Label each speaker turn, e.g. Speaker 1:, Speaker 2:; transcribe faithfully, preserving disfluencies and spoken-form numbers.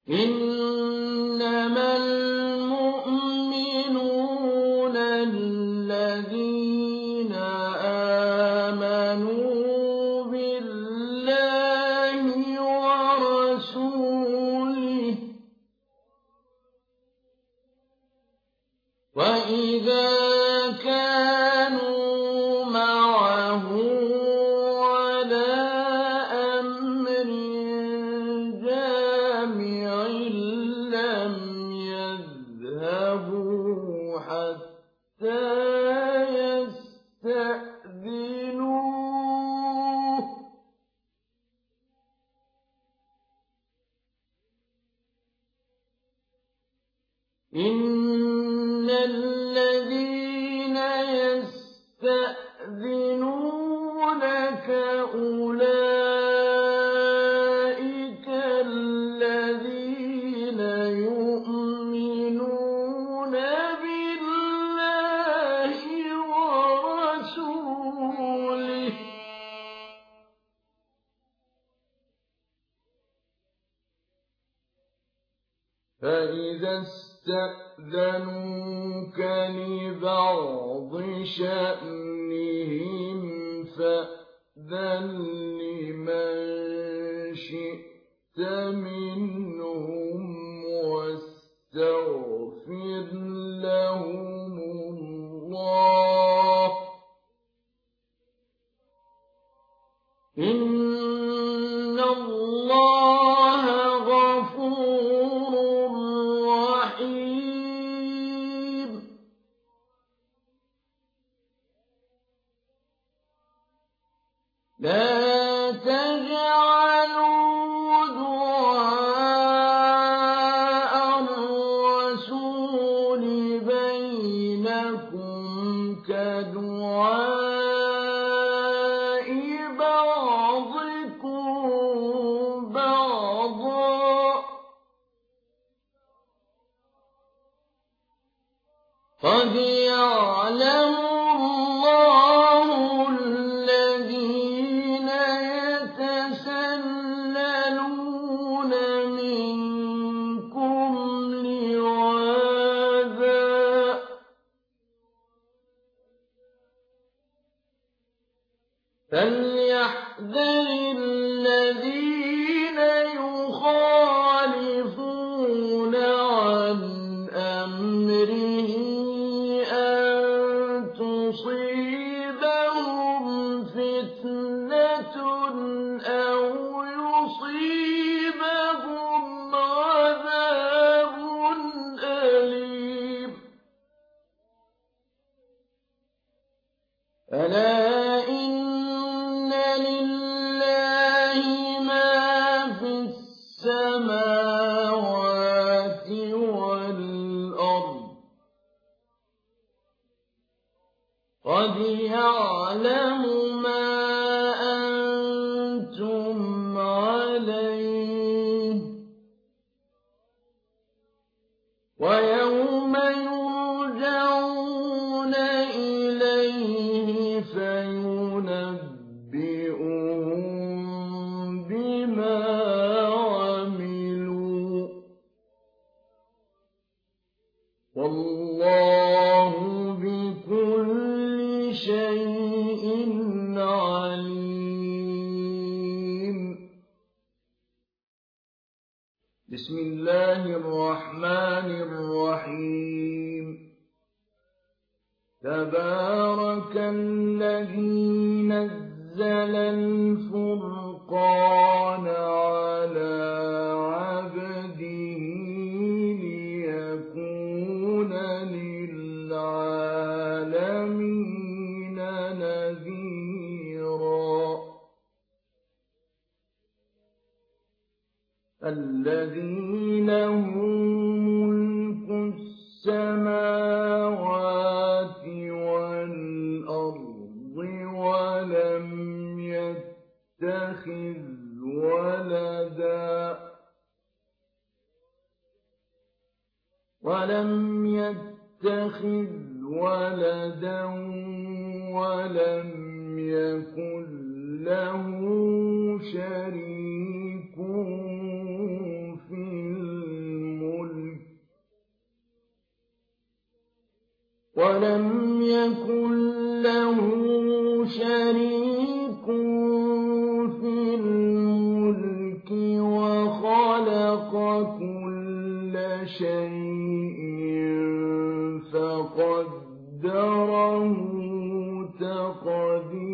Speaker 1: إنما المؤمنون الذين آمنوا بالله ورسوله وإذا كانوا معه على أمر جامع لم يذهبوا حتى يستأذنوه إن الذين يستأذنونك أولئك الذين يؤمنون بالله ورسوله فإذا استأذنوك لبعض شأنهم فأذن لمن شئت منهم واستغفر لهم الله إن الله غفور رحيم لا تجعلوا دعاء الرسول بينكم كدعاء بعضكم بعضا قد يعلم الله الذين يتسللون منكم لواذا فليحذر الذين يخالفون عن أمره أن تصيبهم فتنة أو يصيبهم عذاب أليم ألا إن لله ما في السماوات والأرض قد يعلم ما أنتم عليه ويوم يرجعون إليه فينبئهم بما عملوا والله بكل شيء عليم بسم الله الرحمن الرحيم تبارك الذي نزل الفرقان على عبده ليكون للعالمين نذيرا الذي له ملك السماوات والأرض ولم يتخذ ولدا ولم يتخذ ولدا ولم يكن له شريك في ولم يكن له شريك في الملك وخلق كل شيء فقدره تقديرا